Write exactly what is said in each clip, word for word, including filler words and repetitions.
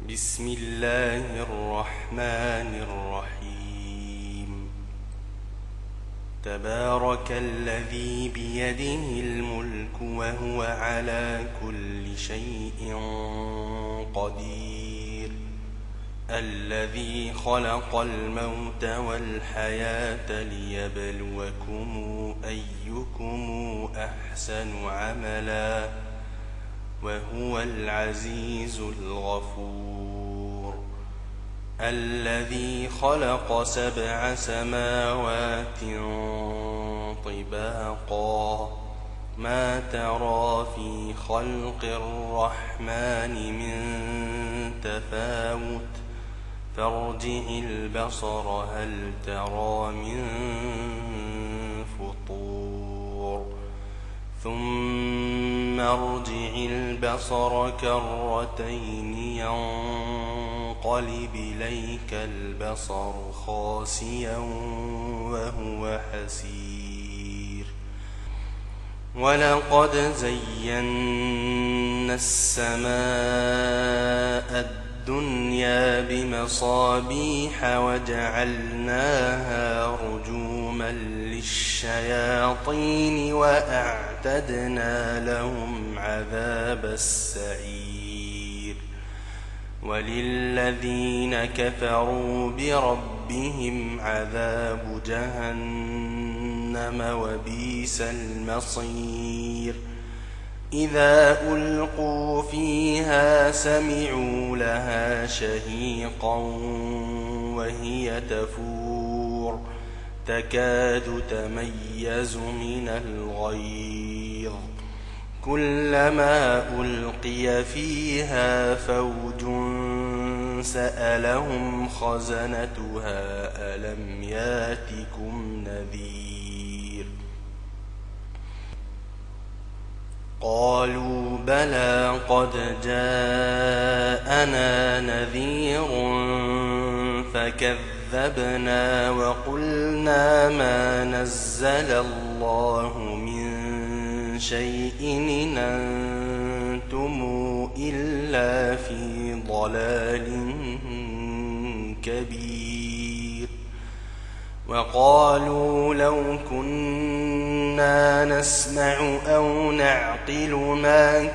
بسم الله الرحمن الرحيم. تبارك الذي بيده الملك وهو على كل شيء قدير، الذي خلق الموت والحياة ليبلوكم أيكم أحسن عملا وهو العزيز الغفور. الذي خلق سبع سماوات طباقا ما ترى في خلق الرحمن من تفاوت فارجع البصر هل ترى من فطور ثم ارجع البصر كرتين ينقلب إليك البصر خاسئا وهو حسير. ولقد زينا السماء الدنيا بمصابيح وجعلناها رجوما للشياطين وأعتدنا لهم عذاب السعير. وللذين كفروا بربهم عذاب جهنم وبئس المصير. إذا ألقوا فيها سمعوا لها شهيقا وهي تفور تكاد تميز من الغيظ. كلما ألقي فيها فوج سألهم خزنتها ألم ياتكم نذير؟ قالوا بلى قد جاءنا نذير فكذبنا وقلنا ما نزل الله من شيء إن أنتم إلا في ضلال كبير. وقالوا لو كنا نسمع أو نعقل ما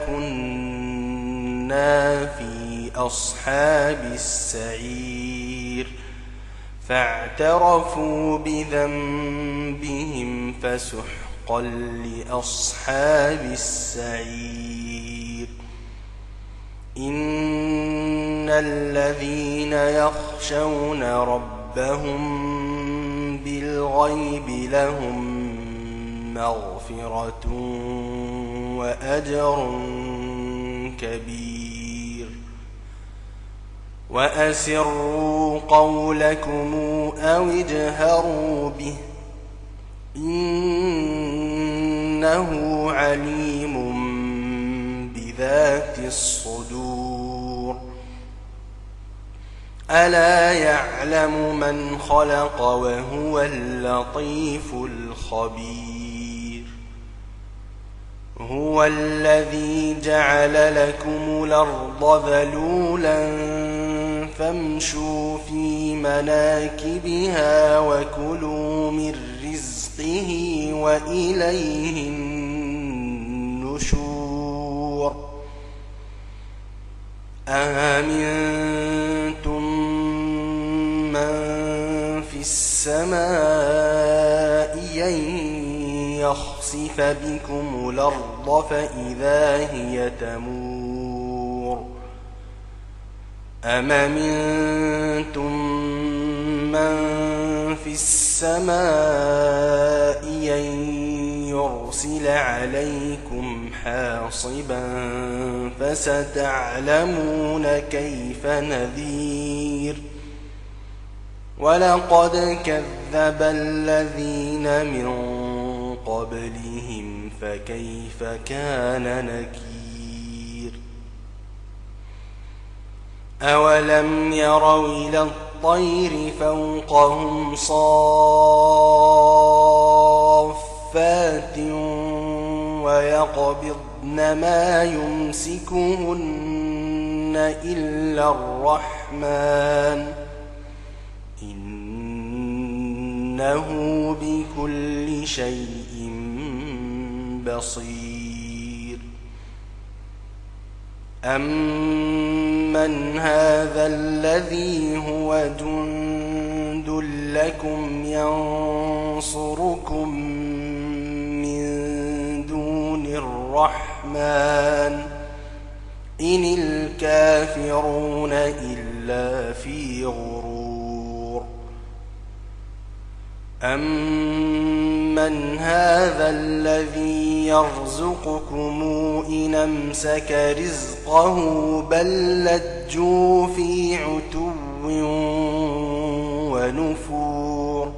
كنا في أصحاب السعير. فاعترفوا بذنبهم فسحقا لأصحاب السعير. إن الذين يخشون ربهم بالغيب لهم مغفرة وأجر كبير. وأسروا قولكم أو اجهروا به إنه عليم بذات الصدور. ألا يعلم من خلق وهو اللطيف الخبير. هو الذي جعل لكم الأرض ذلولا فامشوا في مناكبها وكلوا من رزقه وإليه النشور. أأمنتم من في السماء أن يخسف بكم الأرض فإذا هي تمور. أم أمنتم من في السماء أن يرسل عليكم حاصبا فستعلمون كيف نذير. ولقد كذب الذين من قبلهم فكيف كان نكير. أولم يروا إلى الطير فوقهم صافات ويقبضن ما يمسكهن إلا الرحمن إنه بكل شيء بصير. أمن هذا الذي هو جند لكم ينصركم من دون الرحمن إن الكافرون إلا في غرور. أمن هذا الذي يرزقكم إن أمسك رزقه بل لجوا في عتو ونفور.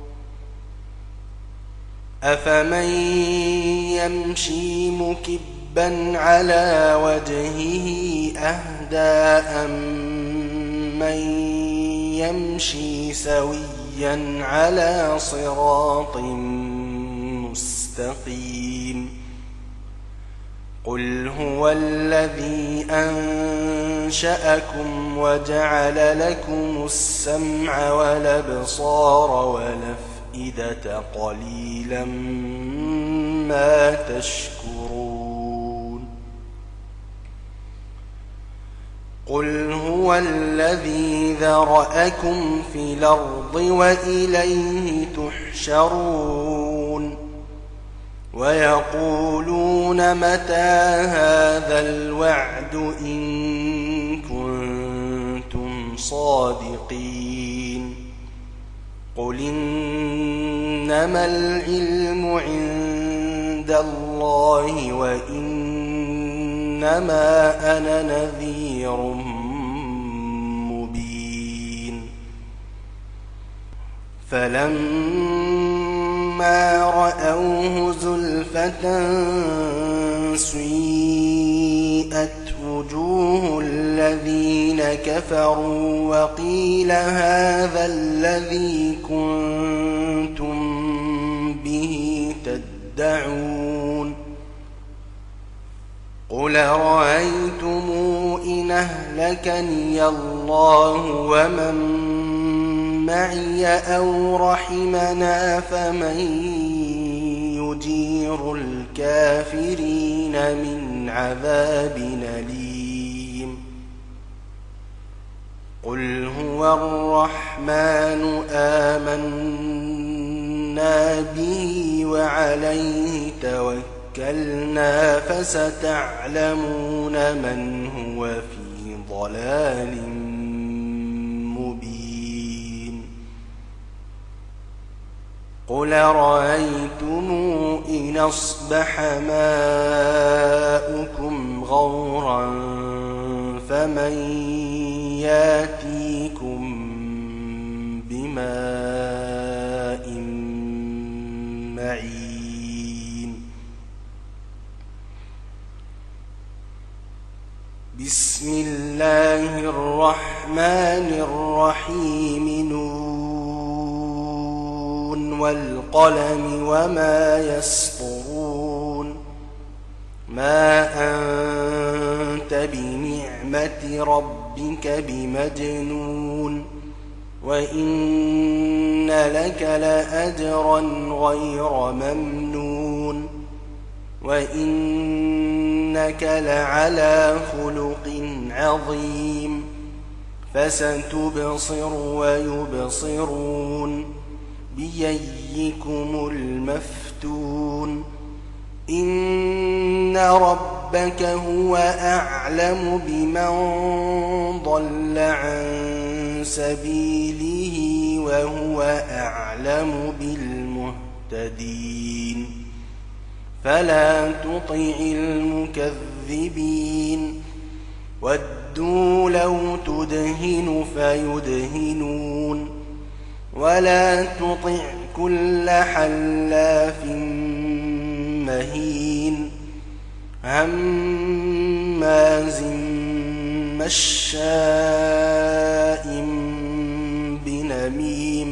أفمن يمشي مكبا على وجهه أهدى أمن يمشي سويا على صراط مستقيم. قل هو الذي أنشأكم وجعل لكم السمع والأبصار والأفئدة قليلا ما تشكرون. قل هو الذي ذرأكم في الأرض وإليه تحشرون. ويقولون متى هذا الوعد إن كنتم صادقين. قل إنما العلم عند الله وإنما أنا نذير مبين. فلما رأوه زلفة سيئت وجوه الذين كفروا وقيل هذا الذي كنتم به تدعون. قل رأيتم إن أهلكني الله ومن معي أو رحمنا فمن يجير الكافرين من عذاب أليم. قل هو الرحمن آمنا به وعليه توكلنا فستعلمون من هو في ضلال مبين. قل رأيتم إن أصبح ماؤكم غورا فمن ياتيكم بماء معين. بسم الله الرحمن الرحيم. نون والقلم وما يسطرون. ما أنت بنعمة ربك بمجنون. وإن لك لأجرا غير ممنون. وإنك لعلى خلق عظيم. فستبصر ويبصرون بأيكم المفتون. إن ربك هو أعلم بمن ضل عن سبيله وهو أعلم بالمهتدين. فلا تطع المكذبين. ودوا لو تدهن فيدهنون. ولا تطع كل حلاف مهين هماز مشاء بنميم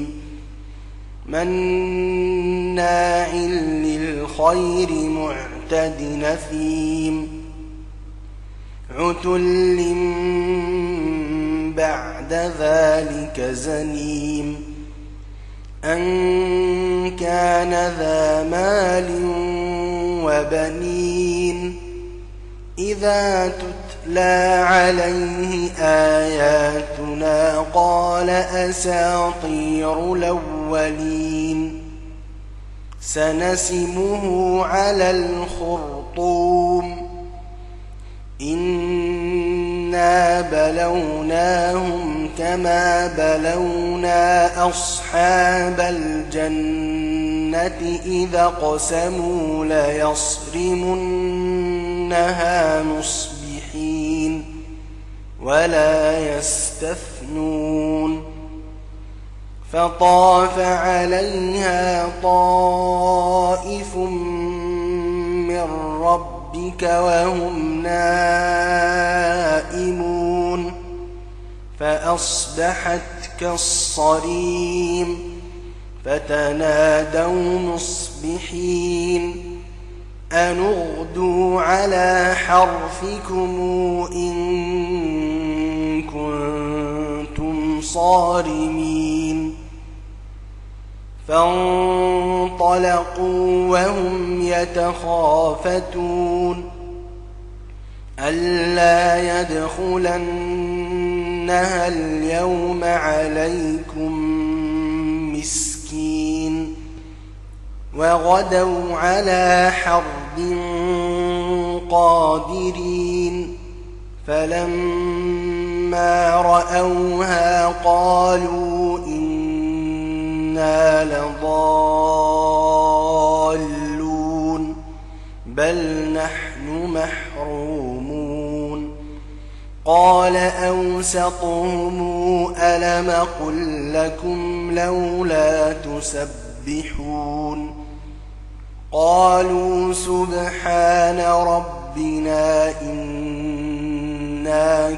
مناع للخير معتد نثيم عتل بعد ذلك زنيم أن كان ذا مال وبنين إذا تتلى عليه آياتنا قال أساطير الأولين سنسمه على الخرطوم إنا بلوناهم كما بلونا أصحاب الجنة إذا قسموا ليصرمنها مصبحين ولا يستثنون فطاف عليها طائف من ربك وهم نائمون فأصبحت كالصريم فتنادوا مصبحين أن اغدوا على حرثكم إن كنتم صارمين فانطلقوا وهم يتخافتون ألا يدخلنها اليوم عليكم مسكين وغدوا على حرد قادرين فلما رأوها قالوا إنا لضالون بل نحن محرومون قال أوسطهم ألم قل لكم لولا تسبحون قالوا سبحان ربنا إنا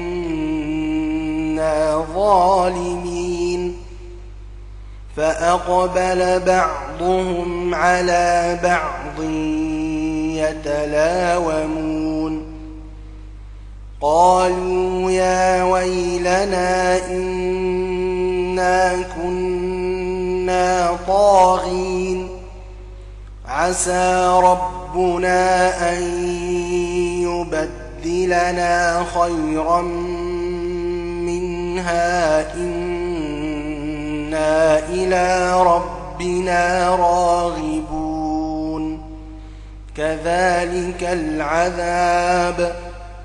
كنا ظالمين فأقبل بعضهم على بعض يتلاومون قالوا يا ويلنا إنا كنا طاغين عسى ربنا أن يبدلنا خيرا منها إنا إلى ربنا راغبون كذلك العذاب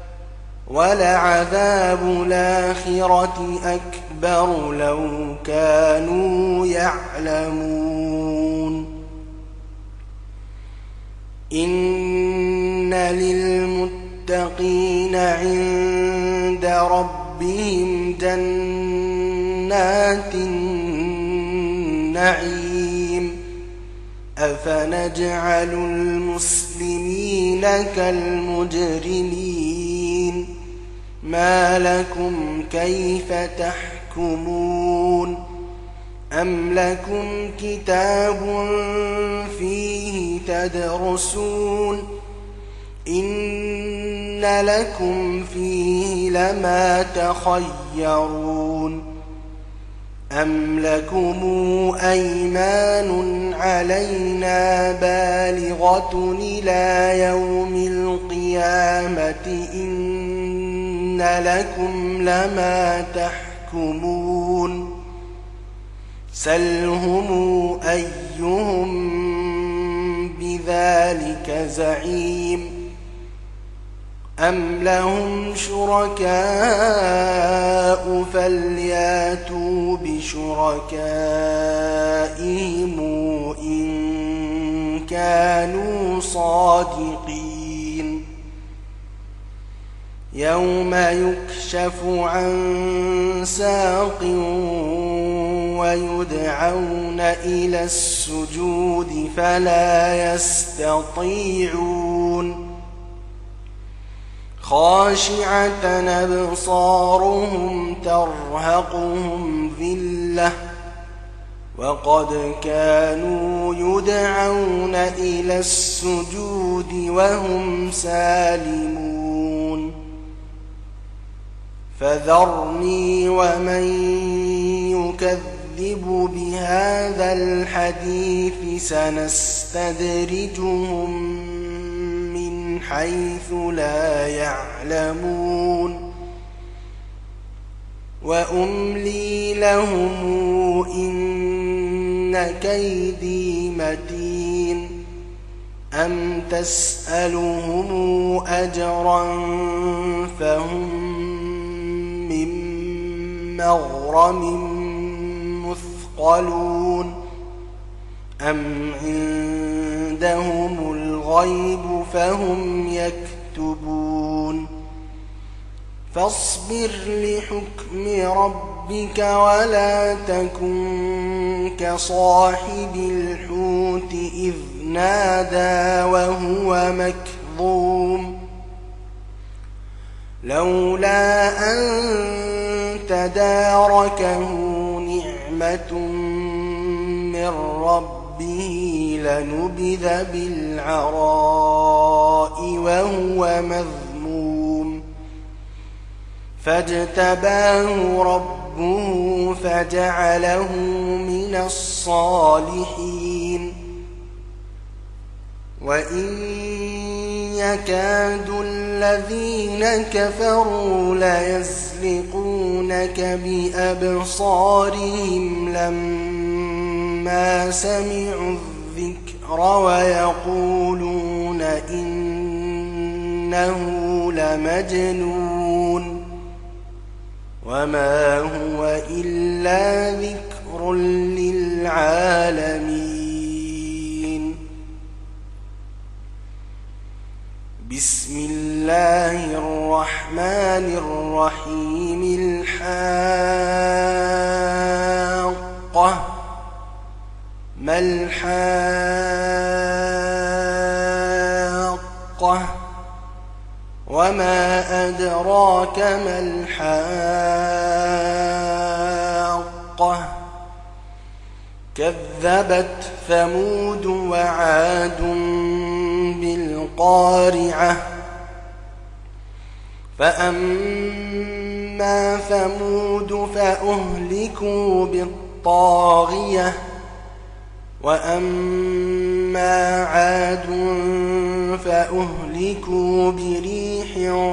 ولعذاب الآخرة أكبر لو كانوا يعلمون إن للمتقين عند ربهم جنات النعيم أفنجعل المسلمين كالمجرمين ما لكم كيف تحكمون أم لكم كتاب فيه تدرسون إن لكم فيه لما تخيرون أم لكم أيمان علينا بالغة إلى يوم القيامة إن لكم لما تحكمون سلهم أيهم بذلك زعيم أم لهم شركاء فلياتوا بشركائهم إن كانوا صادقين يوم يكشف عن ساق ويدعون إلى السجود فلا يستطيعون خاشعة أبصارهم ترهقهم ذلة وقد كانوا يدعون إلى السجود وهم سالمون فذرني ومن يكذب بهذا الحديث سنستدرجهم من حيث لا يعلمون وأملي لهم إن كيدي متين أم تسألهم أجرا فهم من مغرم مثقلون أم عندهم الغيب فهم يكتبون فاصبر لحكم ربك ولا تكن كصاحب الحوت إذ نادى وهو مكظوم لولا أن تداركه نعمة من ربه لنبذ بالعراء وهو مذموم فاجتباه ربه فجعله من الصالحين وإن يكاد الذين كفروا ليزلقونك بأبصارهم لما سمعوا الذكر ويقولون إنه لمجنون وما هو إلا ذكر للعالمين بسم الله الرحمن الرحيم الحاقة ما الحاقة وما أدراك ما الحاقة كذبت ثمود وعاد بالقارعة فأما ثمود فأهلكوا بالطاغية وأما عاد فأهلكوا بريح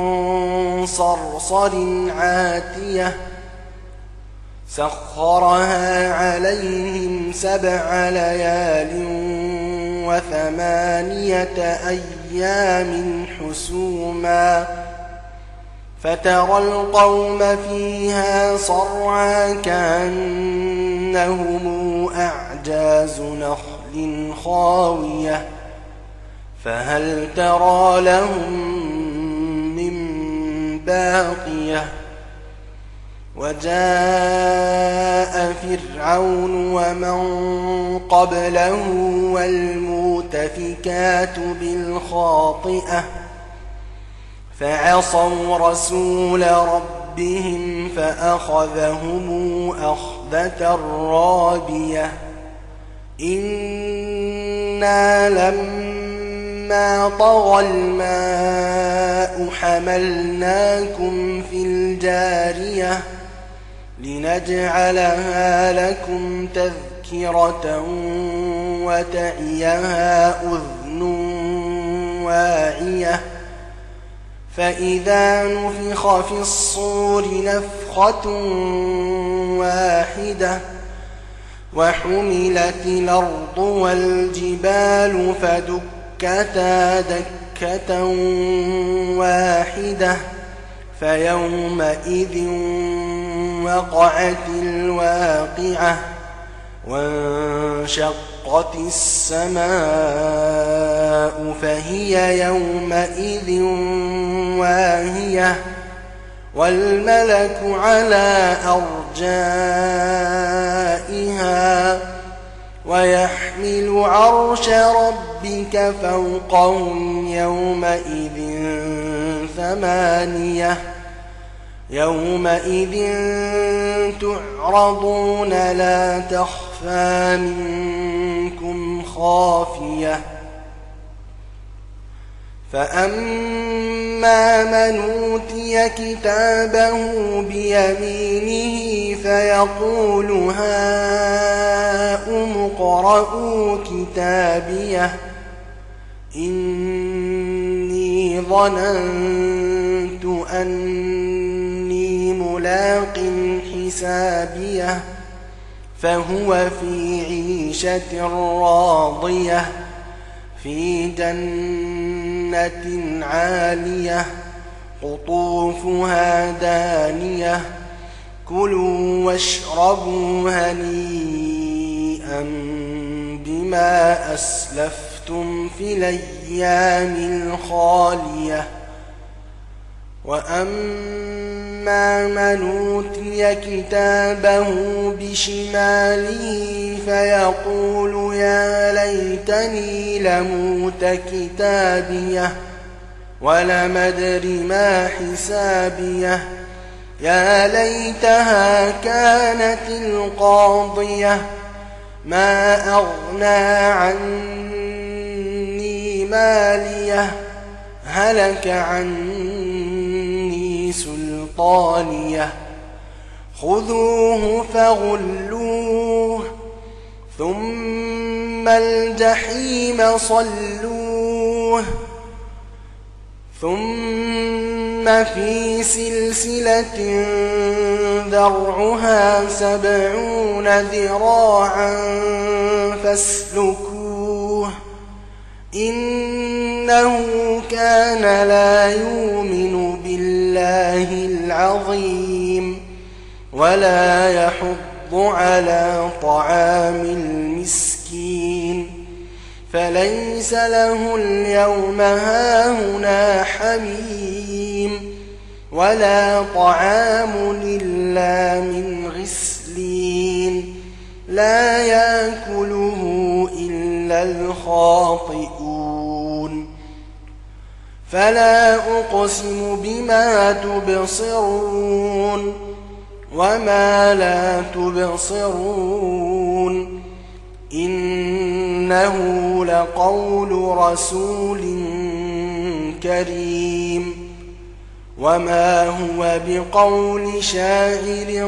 صرصر عاتية سخرها عليهم سبع ليال وثمانية أيام حسوما فترى القوم فيها صرعى كأنهم أعجاز نخل خاوية فهل ترى لهم من باقية وجاء فرعون ومن قبله والمؤتفكات بالخاطئة فعصوا رسول ربهم فأخذهم أخذة رابية إنا لما طغى الماء حملناكم في الجارية لنجعلها لكم تذكرة وتعيها أذن واعية فإذا نفخ في الصور نفخة واحدة وحملت الأرض والجبال فدكتا دكة واحدة فيومئذ وقعت الواقعة وانشقت السماء فهي يومئذ واهية والملك على أرجائها ويحمل عرش ربك فوقهم يومئذ ثمانية يومئذ تعرضون لا تخفى منكم خافية فأما من أوتي كتابه بيمينه فيقول هاؤم اقرءوا كتابيه إني ظننت أني ملاق حسابيه فهو في عيشة راضية في جنة عالية قطوفها دانية كلوا واشربوا هنيئا بما أسلفتم في الأيام الخالية وأما من أوتي كتابه بشماله فيقول يا ليتني لموت كتابيه ولم أدر ما حسابيه يا ليتها كانت القاضية ما أغنى عني ماليه هلك عني سلطانيه خذوه فغلوه ثم الجحيم صلوه ثم في سلسلة ذرعها سبعون ذراعا فاسلكوه إنه كان لا يؤمن بالله العظيم ولا يحض على طعام المسكين فليس له اليوم هاهنا حميم ولا طعام إلا من غسلين لا يأكله إلا الخاطئون فلا أقسم بما تبصرون وما لا تبصرون إنه لقول رسول كريم وما هو بقول شاعر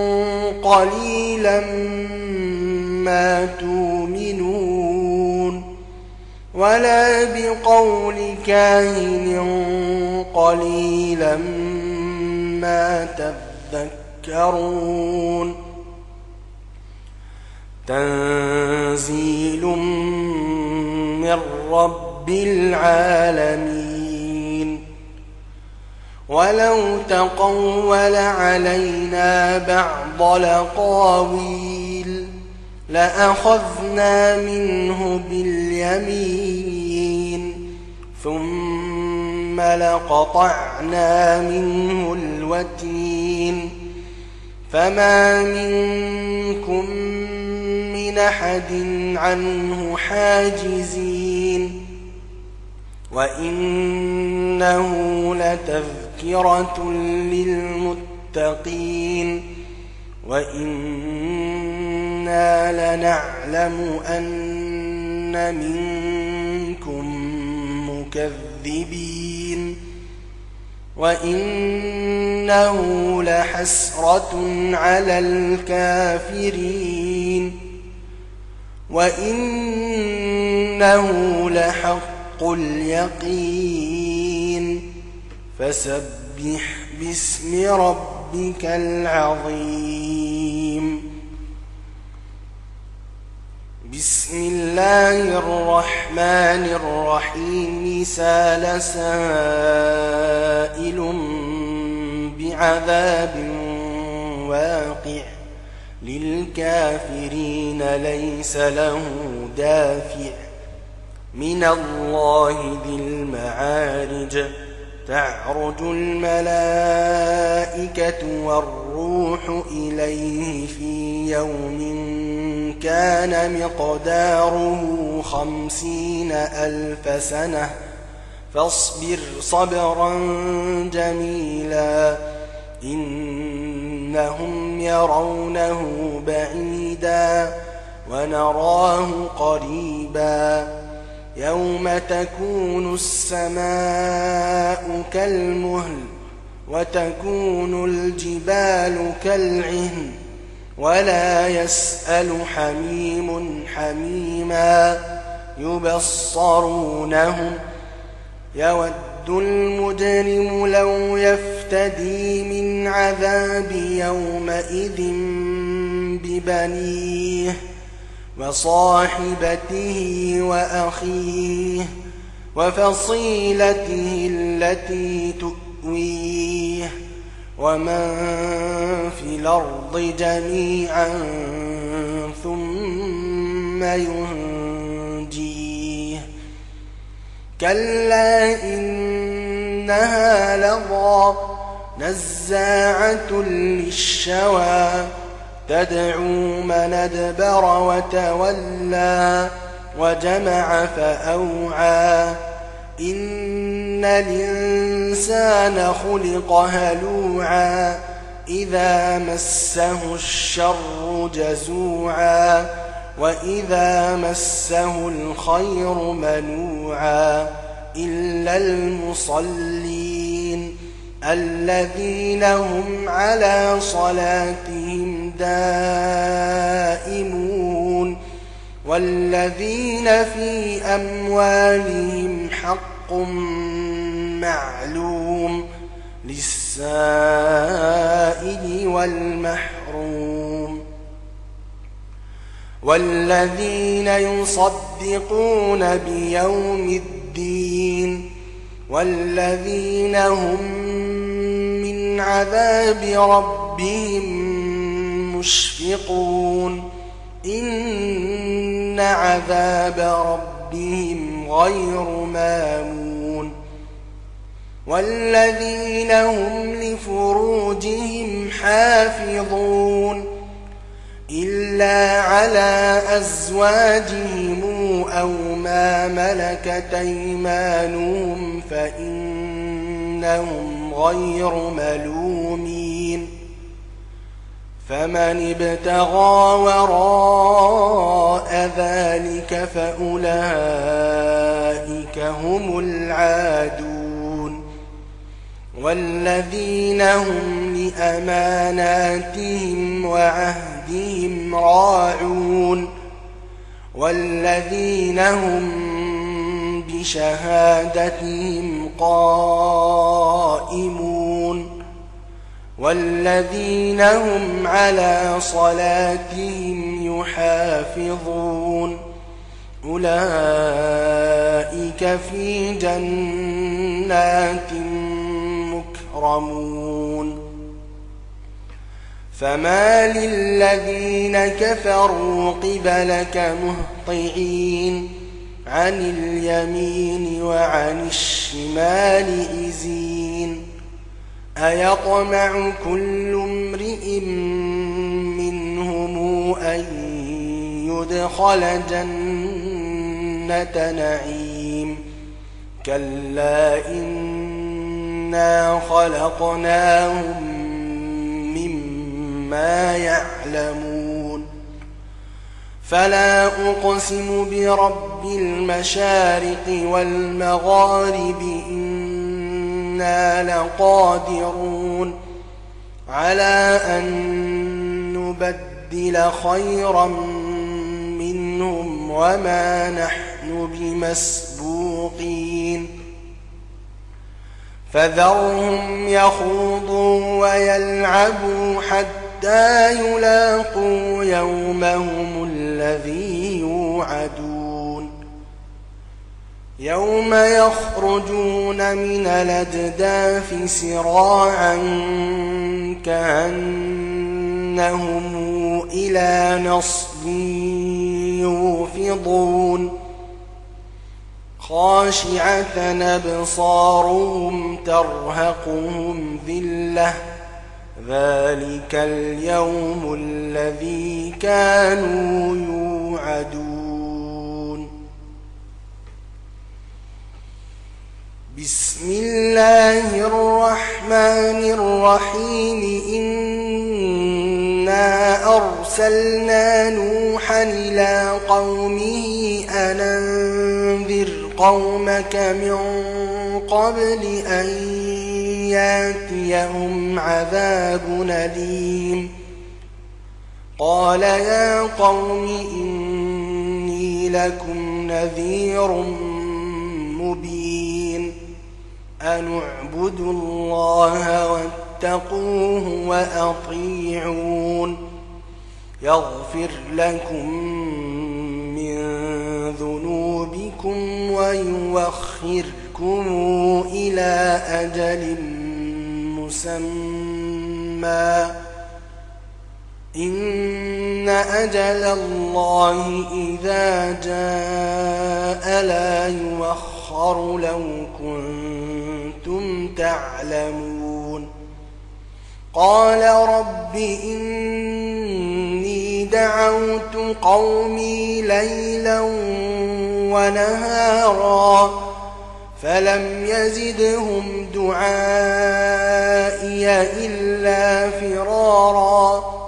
قليلا ما تؤمنون ولا بقول كاهن قليلا ما تذكرون تنزيل من رب العالمين ولو تقول علينا بعض الأقاويل لأخذنا منه باليمين ثم لقطعنا منه الوتين فما منكم من أحد عنه حاجزين وإنه لتذكرة للمتقين وإنا لنعلم أن منكم مكذبين وإنه لحسرة على الكافرين وإنه لحق اليقين فسبح باسم ربك العظيم بسم الله الرحمن الرحيم سأل سائل بعذاب واقع للكافرين ليس له دافع من الله ذي المعارج تعرج الملائكة والروح إليه في يوم كان مقداره خمسين ألف سنة فاصبر صبرا جميلا إنهم يرونه بعيدا ونراه قريبا يوم تكون السماء كالمهل وتكون الجبال كالعهن ولا يسأل حميم حميما يبصرونهم يود المجرم لو يفتدي من عذاب يومئذ ببنيه وصاحبته وأخيه وفصيلته التي تؤويه ومن في الأرض جميعا ثم ينجيه كلا إنها لظى نزاعة للشوى تدعو من أدبر وتولى وجمع فأوعى إن الإنسان خلق هلوعا إذا مسه الشر جزوعا وإذا مسه الخير منوعا إلا المصلين الذين هم على صلاتهم دائمون والذين في أموالهم حق معلوم للسائل والمحروم والذين يصدقون بيوم الدين والذين هم من عذاب ربهم مشفقون إن عذاب ربهم غير مامون والذين هم لفروجهم حافظون إلا على أزواجهم أو ما ملكت أيمانهم فإنهم غير ملومين فمن ابتغى وراء ذلك فأولئك هم العادون والذين هم لأماناتهم وعهدهم راعون والذين هم بشهادتهم قائمون والذين هم على صلاتهم يحافظون أولئك في جنات مكرمون فما للذين كفروا قبلك مهطعين عن اليمين وعن الشمال إزين أيطمع كل امرئ منهم أن يدخل جنة نعيم كلا إنا خلقناهم مما يعلمون فلا أقسم برب المشارق والمغارب إنا لقادرون على أن نبدل خيرا منهم وما نحن بمسبوقين فذرهم يخوضوا ويلعبوا حتى يلاقوا يومهم الذي يوعدون يوم يخرجون من الأجداث سراعا كأنهم إلى نصب يوفضون خاشعة أبصارهم ترهقهم ذلة ذلك اليوم الذي كانوا يوعدون بسم الله الرحمن الرحيم إنا أرسلنا نوحا إلى قومه أن أنذر قومك من قبل أن ياتيهم عذاب أليم قال يا قوم إني لكم نذير مبين أن اعبدوا الله واتقوه وأطيعون يغفر لكم من ذنوبكم ويوخركم إلى أجل مسمى إن أجل الله إذا جاء لا يؤخر لو كنتم تعلمون قال رب إني دعوت قومي ليلا ونهارا فلم يزدهم دعائي إلا فرارا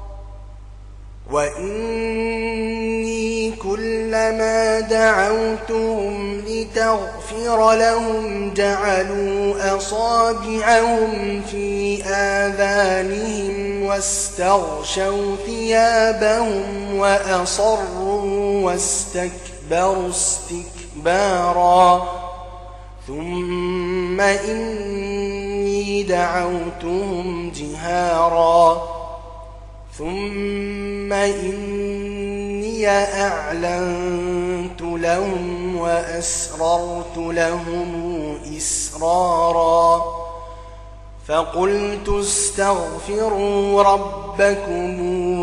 وإني كلما دعوتهم لتغفر لهم جعلوا أصابعهم في آذانهم واستغشوا ثيابهم وأصروا واستكبروا استكبارا ثم إني دعوتهم جهارا ثم إني أعلنت لهم وأسررت لهم إسرارا فقلت استغفروا ربكم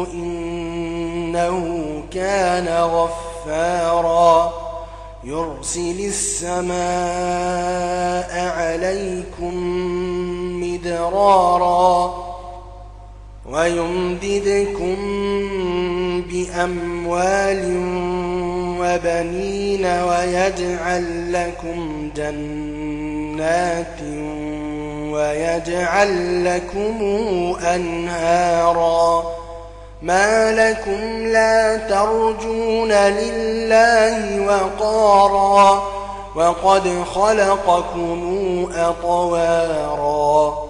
إنه كان غفارا يرسل السماء عليكم مدرارا ويمددكم بأموال وبنين ويجعل لكم جنات ويجعل لكم أنهارا ما لكم لا ترجون لله وقارا وقد خلقكم أطوارا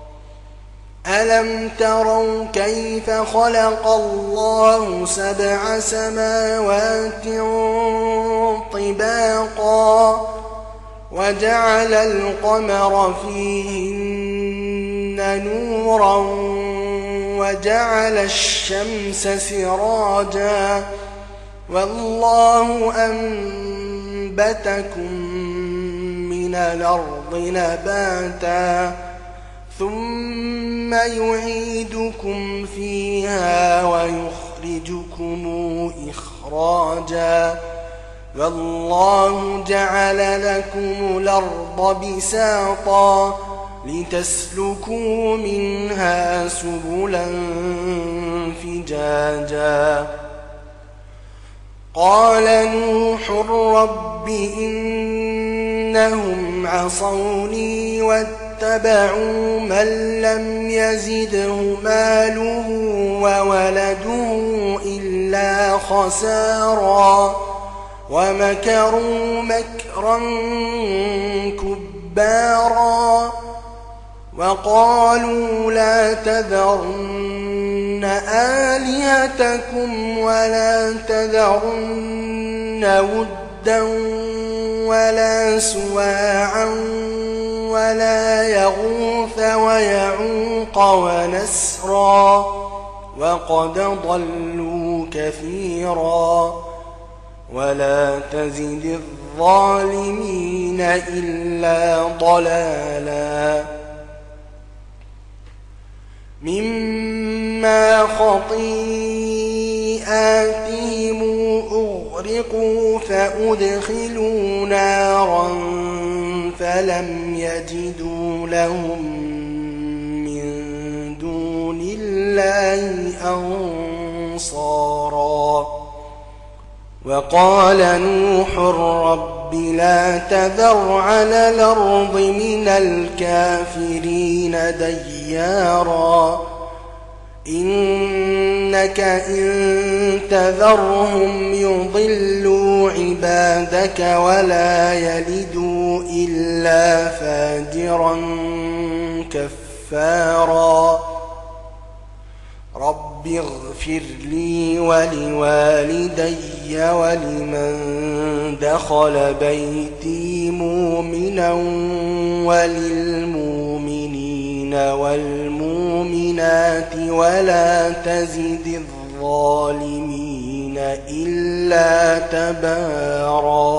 ألم تروا كيف خلق الله سبع سماوات طباقا وجعل القمر فيهن نورا وجعل الشمس سراجا والله أنبتكم من الأرض نباتا ثم يعيدكم فيها ويخرجكم إخراجا والله جعل لكم الأرض بساطا لتسلكوا منها سبلا فجاجا قال نوح رب إنهم عصوني واتبعوا من لم يزده ماله وولده إلا خسارا ومكروا مكرا كبارا وقالوا لا تذرن آلهتكم ولا تذرن ودا ولا سواعا ولا يغوث ويعوق ونسرا وقد ضلوا كثيرا ولا تزد الظالمين إلا ضلالا مما خطيئاتهم أغرقوا فأدخلوا نارا فلم يجدوا لهم من دون الله أنصارا وقال نوح رب لا تذر على الأرض من الكافرين ديارا إن إنك إن تذرهم يضلوا عبادك ولا يلدوا إلا فاجرا كفارا رب اغفر لي ولوالدي ولمن دخل بيتي مؤمنا وللمؤمنين والمؤمنات ولا تزد الظالمين إلا تبارا.